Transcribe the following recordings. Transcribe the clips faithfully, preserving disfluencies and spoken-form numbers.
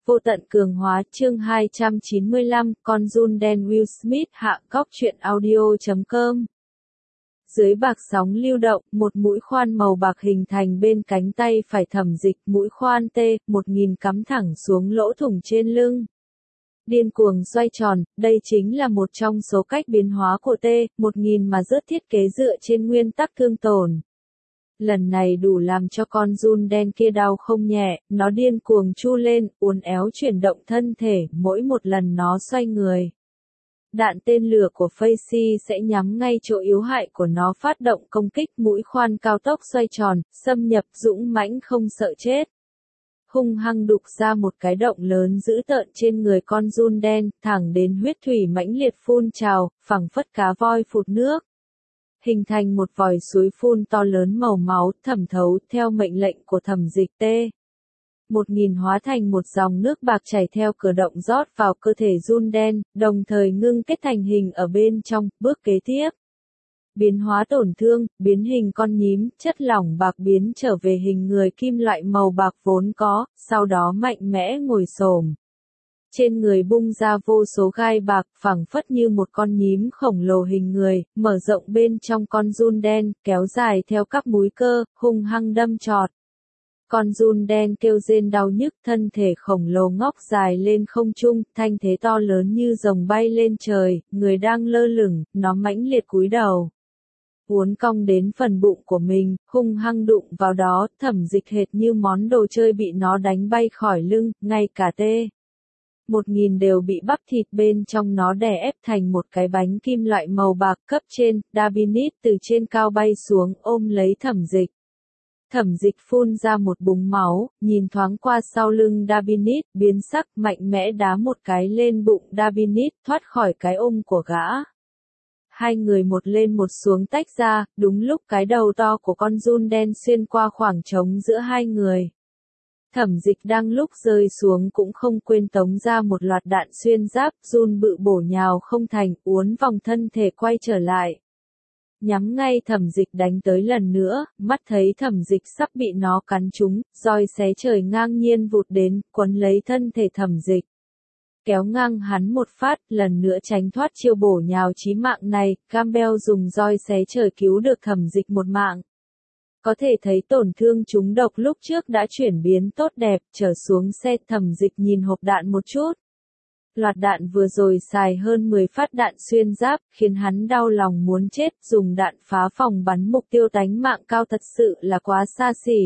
Vô tận cường hóa chương hai trăm chín mươi lăm, con giun đen Will Smith hạ góc truyện audio chấm com. Dưới bạc sóng lưu động, một mũi khoan màu bạc hình thành bên cánh tay phải Thẩm Dịch, mũi khoan T một nghìn cắm thẳng xuống lỗ thủng trên lưng. Điên cuồng xoay tròn, đây chính là một trong số cách biến hóa của T một nghìn mà rớt thiết kế dựa trên nguyên tắc thương tổn. Lần này đủ làm cho con giun đen kia đau không nhẹ, nó điên cuồng chu lên, uốn éo chuyển động thân thể, mỗi một lần nó xoay người. Đạn tên lửa của Facey sẽ nhắm ngay chỗ yếu hại của nó phát động công kích, mũi khoan cao tốc xoay tròn, xâm nhập dũng mãnh không sợ chết. Hung hăng đục ra một cái động lớn dữ tợn trên người con giun đen, thẳng đến huyết thủy mãnh liệt phun trào, phẳng phất cá voi phụt nước. Hình thành một vòi suối phun to lớn màu máu, thẩm thấu, theo mệnh lệnh của Thẩm Dịch T một nghìn hóa thành một dòng nước bạc chảy theo cửa động rót vào cơ thể giun đen, đồng thời ngưng kết thành hình ở bên trong. Bước kế tiếp, biến hóa tổn thương, biến hình con nhím, chất lỏng bạc biến trở về hình người kim loại màu bạc vốn có, sau đó mạnh mẽ ngồi xổm. Trên người bung ra vô số gai bạc, phẳng phất như một con nhím khổng lồ hình người, mở rộng bên trong con giun đen, kéo dài theo các múi cơ, hung hăng đâm chọt. Con giun đen kêu rên đau nhức, thân thể khổng lồ ngóc dài lên không trung, thanh thế to lớn như rồng bay lên trời, người đang lơ lửng, nó mãnh liệt cúi đầu. Uốn cong đến phần bụng của mình, hung hăng đụng vào đó, Thẩm Dịch hệt như món đồ chơi bị nó đánh bay khỏi lưng, ngay cả T một nghìn đều bị bắp thịt bên trong nó đè ép thành một cái bánh kim loại màu bạc. Cấp trên, Dabinit từ trên cao bay xuống, ôm lấy Thẩm Dịch. Thẩm Dịch phun ra một búng máu, nhìn thoáng qua sau lưng Dabinit, biến sắc, mạnh mẽ đá một cái lên bụng Dabinit, thoát khỏi cái ôm của gã. Hai người một lên một xuống tách ra, đúng lúc cái đầu to của con giun đen xuyên qua khoảng trống giữa hai người. Thẩm Dịch đang lúc rơi xuống cũng không quên tống ra một loạt đạn xuyên giáp, giun bự bổ nhào không thành, uốn vòng thân thể quay trở lại. Nhắm ngay Thẩm Dịch đánh tới lần nữa, mắt thấy Thẩm Dịch sắp bị nó cắn trúng, roi xé trời ngang nhiên vụt đến, quấn lấy thân thể Thẩm Dịch. Kéo ngang hắn một phát, lần nữa tránh thoát chiêu bổ nhào chí mạng này, Campbell dùng roi xé trời cứu được Thẩm Dịch một mạng. Có thể thấy tổn thương trúng độc lúc trước đã chuyển biến tốt đẹp, trở xuống xe. Thẩm Dịch nhìn hộp đạn một chút. Loạt đạn vừa rồi xài hơn mười phát đạn xuyên giáp, khiến hắn đau lòng muốn chết, dùng đạn phá phòng bắn mục tiêu tánh mạng cao thật sự là quá xa xỉ.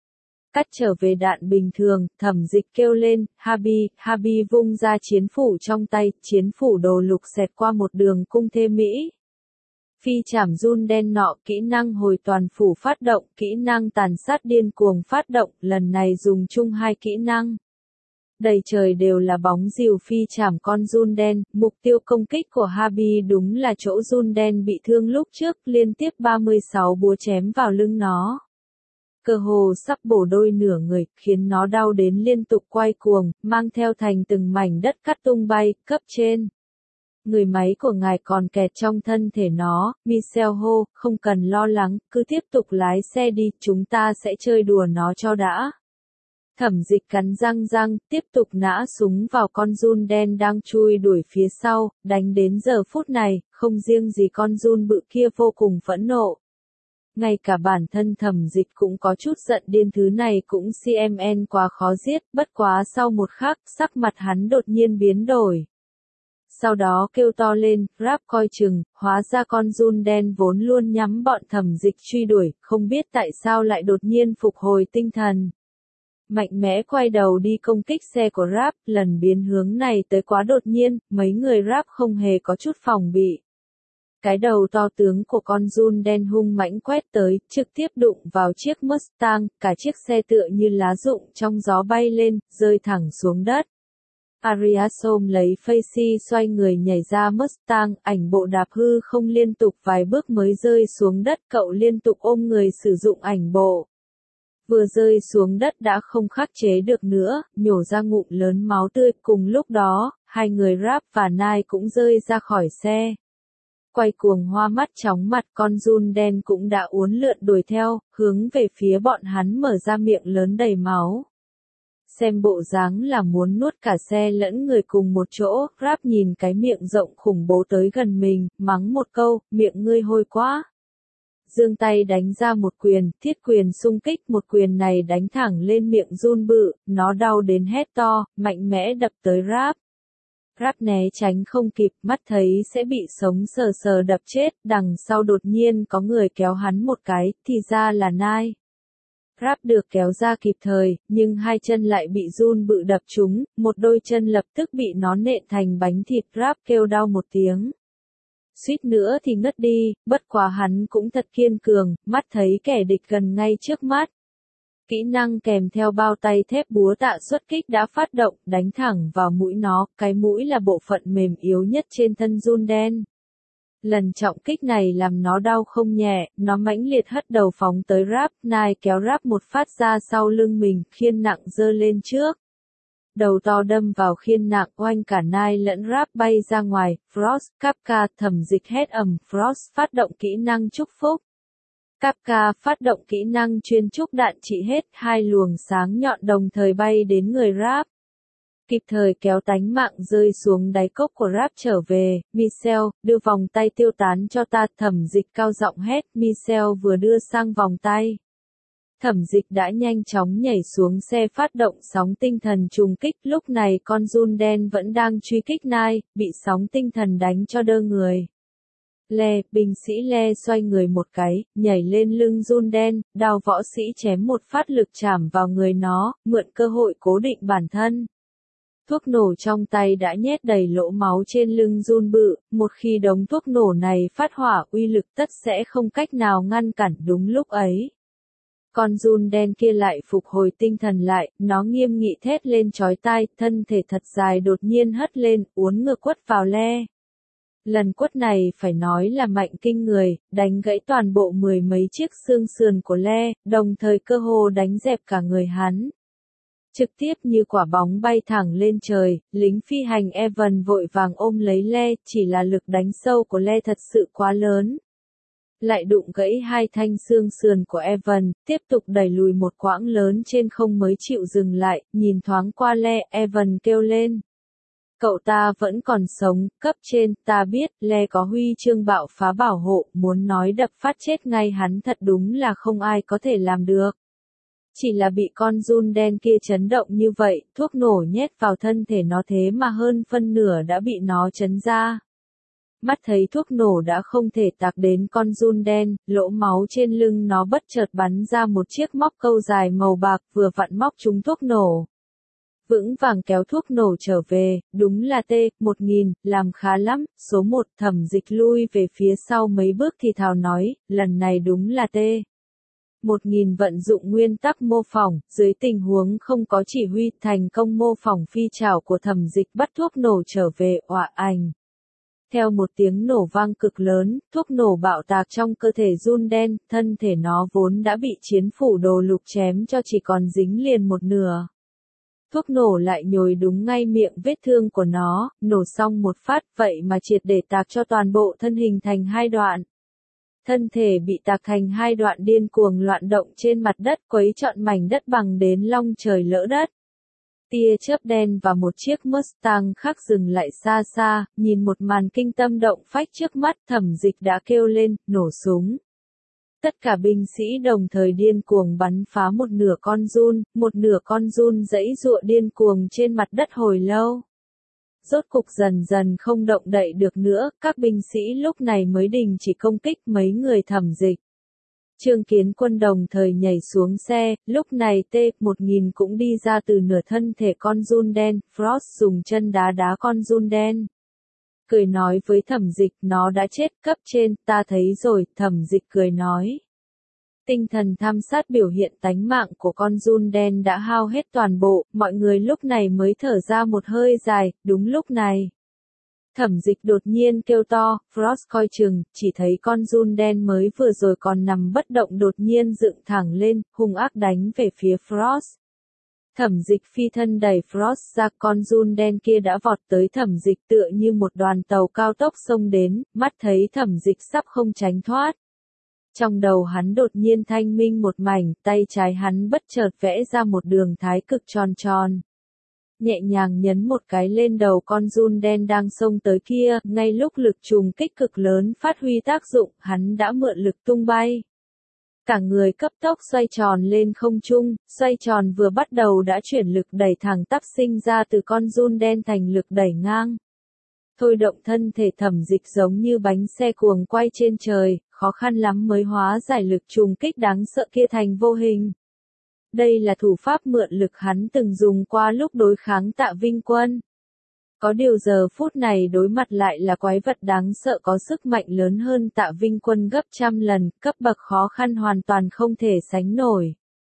Cắt trở về đạn bình thường, Thẩm Dịch kêu lên, Habi, Habi vung ra chiến phủ trong tay, chiến phủ đồ lục xẹt qua một đường cung thê mỹ. Phi chảm giun đen nọ, kỹ năng hồi toàn phủ phát động, kỹ năng tàn sát điên cuồng phát động, lần này dùng chung hai kỹ năng. Đầy trời đều là bóng rìu phi chảm con giun đen, mục tiêu công kích của Habi đúng là chỗ giun đen bị thương lúc trước, liên tiếp ba mươi sáu búa chém vào lưng nó. Cơ hồ sắp bổ đôi nửa người, khiến nó đau đến liên tục quay cuồng, mang theo thành từng mảnh đất cắt tung bay. Cấp trên, người máy của ngài còn kẹt trong thân thể nó, Michelle hô, không cần lo lắng, cứ tiếp tục lái xe đi, chúng ta sẽ chơi đùa nó cho đã. Thẩm Dịch cắn răng răng, tiếp tục nã súng vào con giun đen đang chui đuổi phía sau, đánh đến giờ phút này, không riêng gì con giun bự kia vô cùng phẫn nộ. Ngay cả bản thân Thẩm Dịch cũng có chút giận điên, thứ này cũng xê em en quá khó giết, bất quá sau một khắc, sắc mặt hắn đột nhiên biến đổi. Sau đó kêu to lên, Rap coi chừng, hóa ra con giun đen vốn luôn nhắm bọn Thẩm Dịch truy đuổi, không biết tại sao lại đột nhiên phục hồi tinh thần. Mạnh mẽ quay đầu đi công kích xe của Rap, lần biến hướng này tới quá đột nhiên, mấy người Rap không hề có chút phòng bị. Cái đầu to tướng của con giun đen hung mãnh quét tới, trực tiếp đụng vào chiếc Mustang, cả chiếc xe tựa như lá rụng trong gió bay lên, rơi thẳng xuống đất. Arias ôm lấy Facey xoay người nhảy ra Mustang, ảnh bộ đạp hư không liên tục vài bước mới rơi xuống đất, cậu liên tục ôm người sử dụng ảnh bộ. Vừa rơi xuống đất đã không khắc chế được nữa, nhổ ra ngụm lớn máu tươi, cùng lúc đó, hai người Rap và Nai cũng rơi ra khỏi xe. Quay cuồng hoa mắt chóng mặt, con giun đen cũng đã uốn lượn đuổi theo, hướng về phía bọn hắn mở ra miệng lớn đầy máu. xem bộ dáng là muốn nuốt cả xe lẫn người cùng một chỗ. Rap nhìn cái miệng rộng khủng bố tới gần mình, mắng một câu, miệng ngươi hôi quá. Giương tay đánh ra một quyền, thiết quyền xung kích, một quyền này đánh thẳng lên miệng Jun bự, nó đau đến hét to, mạnh mẽ đập tới Rap. Rap né tránh không kịp, mắt thấy sẽ bị sống sờ sờ đập chết, đằng sau đột nhiên có người kéo hắn một cái, thì ra là Nai. Rap được kéo ra kịp thời, nhưng hai chân lại bị Jun bự đập trúng, một đôi chân lập tức bị nó nện thành bánh thịt. Rap kêu đau một tiếng. Suýt nữa thì ngất đi, bất quá hắn cũng thật kiên cường, mắt thấy kẻ địch gần ngay trước mắt. Kỹ năng kèm theo bao tay thép búa tạ xuất kích đã phát động, đánh thẳng vào mũi nó, cái mũi là bộ phận mềm yếu nhất trên thân Jun đen. Lần trọng kích này làm nó đau không nhẹ, nó mãnh liệt hất đầu phóng tới Rap, Nai kéo Rap một phát ra sau lưng mình, khiên nặng giơ lên trước. Đầu to đâm vào khiên nặng, oanh cả Nai lẫn Rap bay ra ngoài. Frost, Kapka, Thẩm Dịch hét ầm, Frost phát động kỹ năng chúc phúc. Kapka phát động kỹ năng chuyên chúc đạn trị hết, hai luồng sáng nhọn đồng thời bay đến người Rap. Kịp thời kéo tánh mạng rơi xuống đáy cốc của Rap trở về. Michel, đưa vòng tay tiêu tán cho ta. Thẩm Dịch cao giọng hét, Michel vừa đưa sang vòng tay. Thẩm Dịch đã nhanh chóng nhảy xuống xe phát động sóng tinh thần trùng kích, lúc này con Jun đen vẫn đang truy kích Nai, bị sóng tinh thần đánh cho đơ người. Le, binh sĩ Le xoay người một cái, nhảy lên lưng Jun đen, đao võ sĩ chém một phát lực chạm vào người nó, mượn cơ hội cố định bản thân. Thuốc nổ trong tay đã nhét đầy lỗ máu trên lưng Jun bự, một khi đống thuốc nổ này phát hỏa uy lực tất sẽ không cách nào ngăn cản đúng lúc ấy. Con Jun đen kia lại phục hồi tinh thần lại, nó nghiêm nghị thét lên chói tai, thân thể thật dài đột nhiên hất lên, uốn ngược quất vào Le. Lần quất này phải nói là mạnh kinh người, đánh gãy toàn bộ mười mấy chiếc xương sườn của Le, đồng thời cơ hồ đánh dẹp cả người hắn. Trực tiếp như quả bóng bay thẳng lên trời, lính phi hành Evan vội vàng ôm lấy Le, chỉ là lực đánh sâu của Le thật sự quá lớn. Lại đụng gãy hai thanh xương sườn của Evan, tiếp tục đẩy lùi một quãng lớn trên không mới chịu dừng lại, nhìn thoáng qua Le, Evan kêu lên. Cậu ta vẫn còn sống, cấp trên, ta biết, Le có huy chương bạo phá bảo hộ, muốn nói đập phát chết ngay hắn thật đúng là không ai có thể làm được. Chỉ là bị con Jun đen kia chấn động như vậy, thuốc nổ nhét vào thân thể nó thế mà hơn phân nửa đã bị nó chấn ra. Mắt thấy thuốc nổ đã không thể tạc đến con Jun đen, lỗ máu trên lưng nó bất chợt bắn ra một chiếc móc câu dài màu bạc vừa vặn móc trúng thuốc nổ. Vững vàng kéo thuốc nổ trở về, đúng là T một nghìn, làm khá lắm. Số một, Thẩm Dịch lui về phía sau mấy bước thì thào nói, lần này đúng là T một nghìn vận dụng nguyên tắc mô phỏng, dưới tình huống không có chỉ huy, thành công mô phỏng phi trảo của Thẩm Dịch bắt thuốc nổ trở về, oạ ảnh. Theo một tiếng nổ vang cực lớn, thuốc nổ bạo tạc trong cơ thể Jun đen, thân thể nó vốn đã bị chiến phủ đồ lục chém cho chỉ còn dính liền một nửa. Thuốc nổ lại nhồi đúng ngay miệng vết thương của nó, nổ xong một phát, vậy mà triệt để tạc cho toàn bộ thân hình thành hai đoạn. Thân thể bị tạc thành hai đoạn điên cuồng loạn động trên mặt đất, quấy trọn mảnh đất bằng đến long trời lỡ đất. Tia chớp đen và một chiếc Mustang khác dừng lại xa xa, nhìn một màn kinh tâm động phách trước mắt, Thẩm Dịch đã kêu lên, nổ súng. Tất cả binh sĩ đồng thời điên cuồng bắn phá một nửa con Jun, một nửa con Jun giãy giụa điên cuồng trên mặt đất hồi lâu. Rốt cục dần dần không động đậy được nữa, các binh sĩ lúc này mới đình chỉ công kích mấy người Thẩm Dịch. Trương Kiến Quân đồng thời nhảy xuống xe, lúc này T một nghìn cũng đi ra từ nửa thân thể con Jun đen, Frost dùng chân đá đá con Jun đen. Cười nói với Thẩm Dịch, nó đã chết, cấp trên, ta thấy rồi, Thẩm Dịch cười nói. Tinh thần tham sát biểu hiện tánh mạng của con Jun đen đã hao hết toàn bộ, mọi người lúc này mới thở ra một hơi dài, đúng lúc này. Thẩm Dịch đột nhiên kêu to, Frost coi chừng, chỉ thấy con Jun đen mới vừa rồi còn nằm bất động đột nhiên dựng thẳng lên, hung ác đánh về phía Frost. Thẩm Dịch phi thân đẩy Frost ra, con Jun đen kia đã vọt tới Thẩm Dịch tựa như một đoàn tàu cao tốc xông đến, mắt thấy Thẩm Dịch sắp không tránh thoát. Trong đầu hắn đột nhiên thanh minh một mảnh, tay trái hắn bất chợt vẽ ra một đường thái cực tròn tròn. Nhẹ nhàng nhấn một cái lên đầu con giun đen đang xông tới kia, ngay lúc lực trùng kích cực lớn phát huy tác dụng, hắn đã mượn lực tung bay. Cả người cấp tốc xoay tròn lên không trung, xoay tròn vừa bắt đầu đã chuyển lực đẩy thẳng tắp sinh ra từ con giun đen thành lực đẩy ngang. Thôi động thân thể Thẩm Dịch giống như bánh xe cuồng quay trên trời, khó khăn lắm mới hóa giải lực trùng kích đáng sợ kia thành vô hình. Đây là thủ pháp mượn lực hắn từng dùng qua lúc đối kháng Tạ Vinh Quân. Có điều giờ phút này đối mặt lại là quái vật đáng sợ có sức mạnh lớn hơn Tạ Vinh Quân gấp trăm lần, cấp bậc khó khăn hoàn toàn không thể sánh nổi.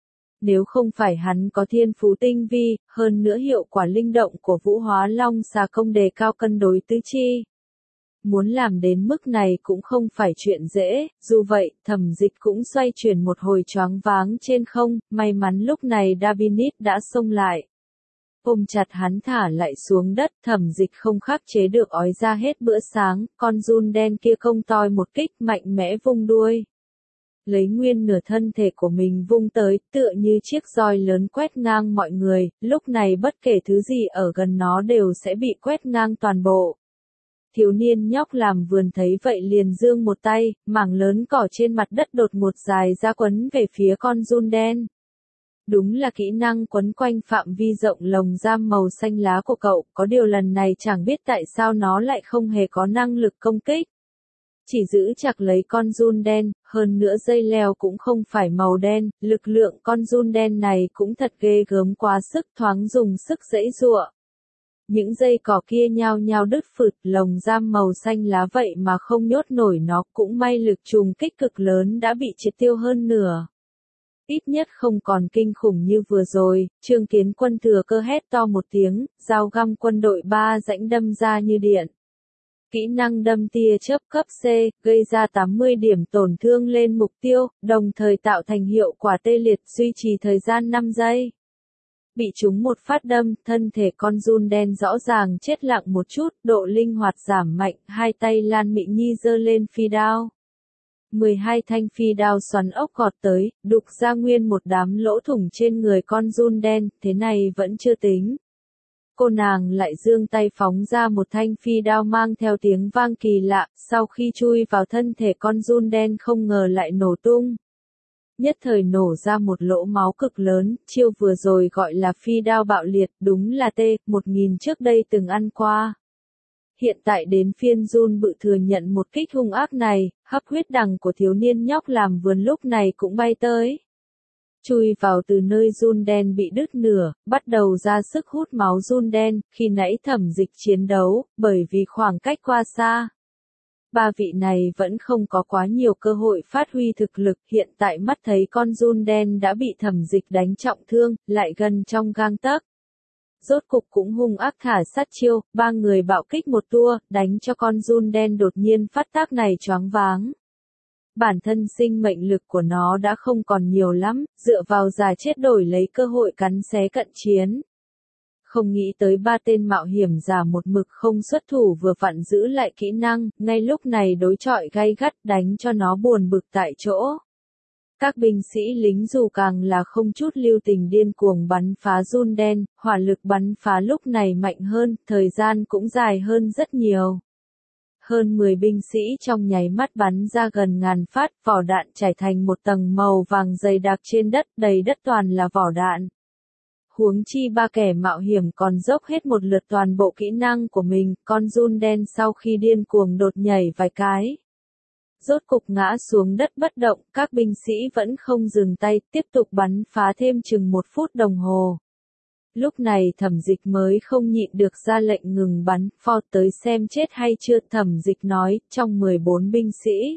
Nếu không phải hắn có thiên phú tinh vi, hơn nữa hiệu quả linh động của Vũ Hóa Long xà công đề cao cân đối tứ chi. Muốn làm đến mức này cũng không phải chuyện dễ, dù vậy, Thẩm Dịch cũng xoay chuyển một hồi choáng váng trên không, may mắn lúc này Dabinit đã xông lại. Ôm chặt hắn thả lại xuống đất, Thẩm Dịch không khắc chế được ói ra hết bữa sáng, con giun đen kia công toi một kích mạnh mẽ vung đuôi. Lấy nguyên nửa thân thể của mình vung tới, tựa như chiếc roi lớn quét ngang mọi người, lúc này bất kể thứ gì ở gần nó đều sẽ bị quét ngang toàn bộ. Thiếu niên nhóc làm vườn thấy vậy liền giương một tay, mảng lớn cỏ trên mặt đất đột ngột dài ra quấn về phía con giun đen. Đúng là kỹ năng quấn quanh phạm vi rộng lồng giam màu xanh lá của cậu, có điều lần này chẳng biết tại sao nó lại không hề có năng lực công kích. Chỉ giữ chặt lấy con giun đen, hơn nữa dây leo cũng không phải màu đen, lực lượng con giun đen này cũng thật ghê gớm quá sức thoáng dùng sức giãy giụa. Những dây cỏ kia nhao nhao đứt phụt, lồng giam màu xanh lá vậy mà không nhốt nổi nó, cũng may lực trùng kích cực lớn đã bị triệt tiêu hơn nửa. Ít nhất không còn kinh khủng như vừa rồi, Trương Kiến Quân thừa cơ hét to một tiếng, dao găm quân đội ba rãnh đâm ra như điện. Kỹ năng đâm tia chớp cấp C, gây ra tám mươi điểm tổn thương lên mục tiêu, đồng thời tạo thành hiệu quả tê liệt duy trì thời gian năm giây. Bị trúng một phát đâm, thân thể con giun đen rõ ràng chết lặng một chút, độ linh hoạt giảm mạnh, hai tay Lan Mị Nhi giơ lên phi đao. mười hai thanh phi đao xoắn ốc gọt tới, đục ra nguyên một đám lỗ thủng trên người con giun đen, thế này vẫn chưa tính. Cô nàng lại giương tay phóng ra một thanh phi đao mang theo tiếng vang kỳ lạ, sau khi chui vào thân thể con giun đen không ngờ lại nổ tung. Nhất thời nổ ra một lỗ máu cực lớn, chiêu vừa rồi gọi là phi đao bạo liệt, đúng là T một nghìn trước đây từng ăn qua. Hiện tại đến phiên Jun Bự thừa nhận một kích hung ác này, hấp huyết đằng của thiếu niên nhóc làm vườn lúc này cũng bay tới. Chui vào từ nơi giun đen bị đứt nửa, bắt đầu ra sức hút máu giun đen, khi nãy Thẩm Dịch chiến đấu, bởi vì khoảng cách quá xa. Ba vị này vẫn không có quá nhiều cơ hội phát huy thực lực, hiện tại mắt thấy con giun đen đã bị Thẩm Dịch đánh trọng thương, lại gần trong gang tấc. Rốt cục cũng hung ác thả sát chiêu, ba người bạo kích một tua, đánh cho con giun đen đột nhiên phát tác này choáng váng. Bản thân sinh mệnh lực của nó đã không còn nhiều lắm, dựa vào già chết đổi lấy cơ hội cắn xé cận chiến. Không nghĩ tới ba tên mạo hiểm giả một mực không xuất thủ vừa vặn giữ lại kỹ năng, ngay lúc này đối chọi gay gắt đánh cho nó buồn bực tại chỗ. Các binh sĩ lính dù càng là không chút lưu tình điên cuồng bắn phá giun đen, hỏa lực bắn phá lúc này mạnh hơn, thời gian cũng dài hơn rất nhiều. Hơn mười binh sĩ trong nháy mắt bắn ra gần ngàn phát, vỏ đạn trải thành một tầng màu vàng dày đặc trên đất, đầy đất toàn là vỏ đạn. Huống chi ba kẻ mạo hiểm còn dốc hết một lượt toàn bộ kỹ năng của mình, con giun đen sau khi điên cuồng đột nhảy vài cái. Rốt cục ngã xuống đất bất động, các binh sĩ vẫn không dừng tay, tiếp tục bắn phá thêm chừng một phút đồng hồ. Lúc này Thẩm Dịch mới không nhịn được ra lệnh ngừng bắn, Phò tới xem chết hay chưa. Thẩm Dịch nói, trong mười bốn binh sĩ,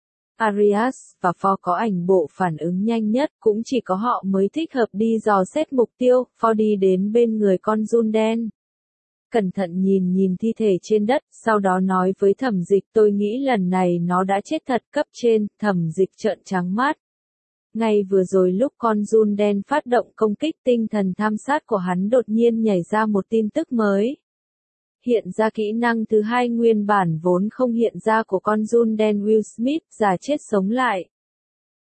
Arias và Phò có ảnh bộ phản ứng nhanh nhất, cũng chỉ có họ mới thích hợp đi dò xét mục tiêu. Phò đi đến bên người con giun đen. Cẩn thận nhìn nhìn thi thể trên đất, sau đó nói với Thẩm Dịch, tôi nghĩ lần này nó đã chết thật. Cấp trên. Thẩm Dịch trợn trắng mắt. Ngay vừa rồi lúc con giun đen phát động công kích, tinh thần tham sát của hắn đột nhiên nhảy ra một tin tức mới. Hiện ra kỹ năng thứ hai nguyên bản vốn không hiện ra của con giun đen Will Smith, giả chết sống lại.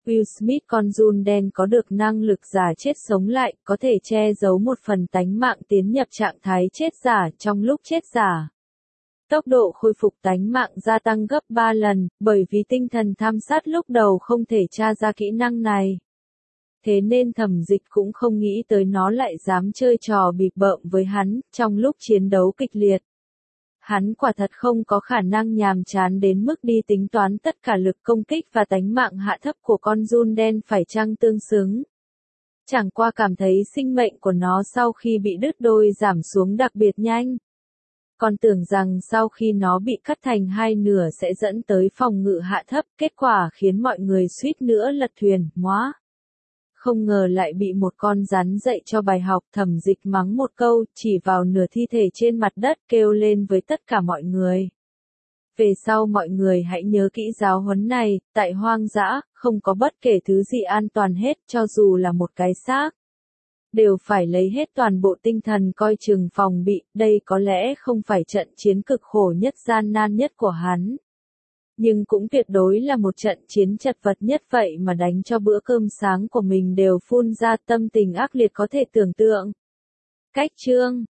Will Smith con giun đen có được năng lực giả chết sống lại, có thể che giấu một phần tánh mạng tiến nhập trạng thái chết giả trong lúc chết giả. Tốc độ khôi phục tánh mạng gia tăng gấp ba lần, bởi vì tinh thần tham sát lúc đầu không thể tra ra kỹ năng này. Thế nên Thẩm Dịch cũng không nghĩ tới nó lại dám chơi trò bịp bợm với hắn, trong lúc chiến đấu kịch liệt. Hắn quả thật không có khả năng nhàm chán đến mức đi tính toán tất cả lực công kích và tánh mạng hạ thấp của con giun đen phải chăng tương xứng. Chẳng qua cảm thấy sinh mệnh của nó sau khi bị đứt đôi giảm xuống đặc biệt nhanh. Còn tưởng rằng sau khi nó bị cắt thành hai nửa sẽ dẫn tới phòng ngự hạ thấp, kết quả khiến mọi người suýt nữa lật thuyền, móa. Không ngờ lại bị một con rắn dạy cho bài học. Thẩm Dịch mắng một câu, chỉ vào nửa thi thể trên mặt đất, kêu lên với tất cả mọi người. Về sau mọi người hãy nhớ kỹ giáo huấn này, tại hoang dã, không có bất kể thứ gì an toàn hết, cho dù là một cái xác. Đều phải lấy hết toàn bộ tinh thần coi chừng phòng bị, đây có lẽ không phải trận chiến cực khổ nhất gian nan nhất của hắn. Nhưng cũng tuyệt đối là một trận chiến chật vật nhất vậy mà đánh cho bữa cơm sáng của mình đều phun ra, tâm tình ác liệt có thể tưởng tượng. Cách chương